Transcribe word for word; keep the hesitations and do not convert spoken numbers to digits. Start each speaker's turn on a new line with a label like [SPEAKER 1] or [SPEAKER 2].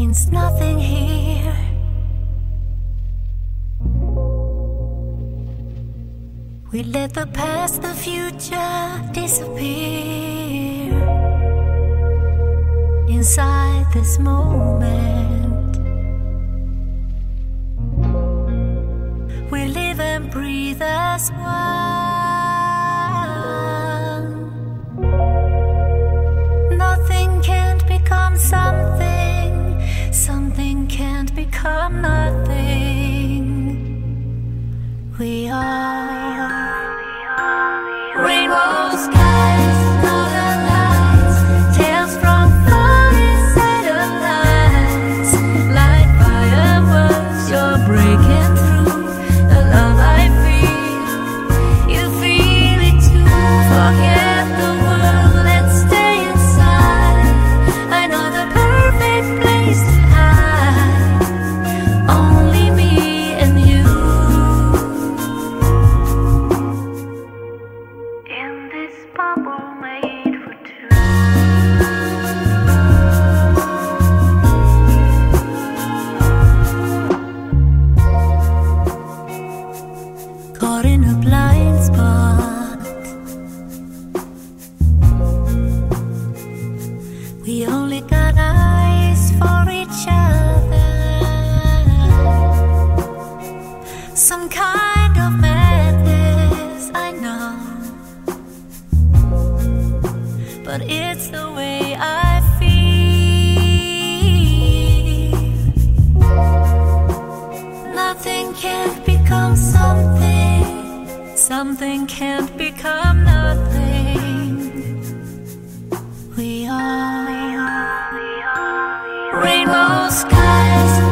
[SPEAKER 1] means nothing here. We let the past, the future disappear inside this moment. We live and breathe as one. Nothing can't become something, something can't become nothing. We are rainbow skies, northern lights, tales from funny satellites. Like fireworks, you're breaking through the love I feel. You feel it too. Forget the world, let's stay inside. I know the perfect place to hide. Only me and you. In this bubble made for two. Caught in a blind spot. We only got eyes for each other. Some kind of madness, I know, but it's the way I feel. Nothing can't become something, something can't become nothing. We are rainbow skies.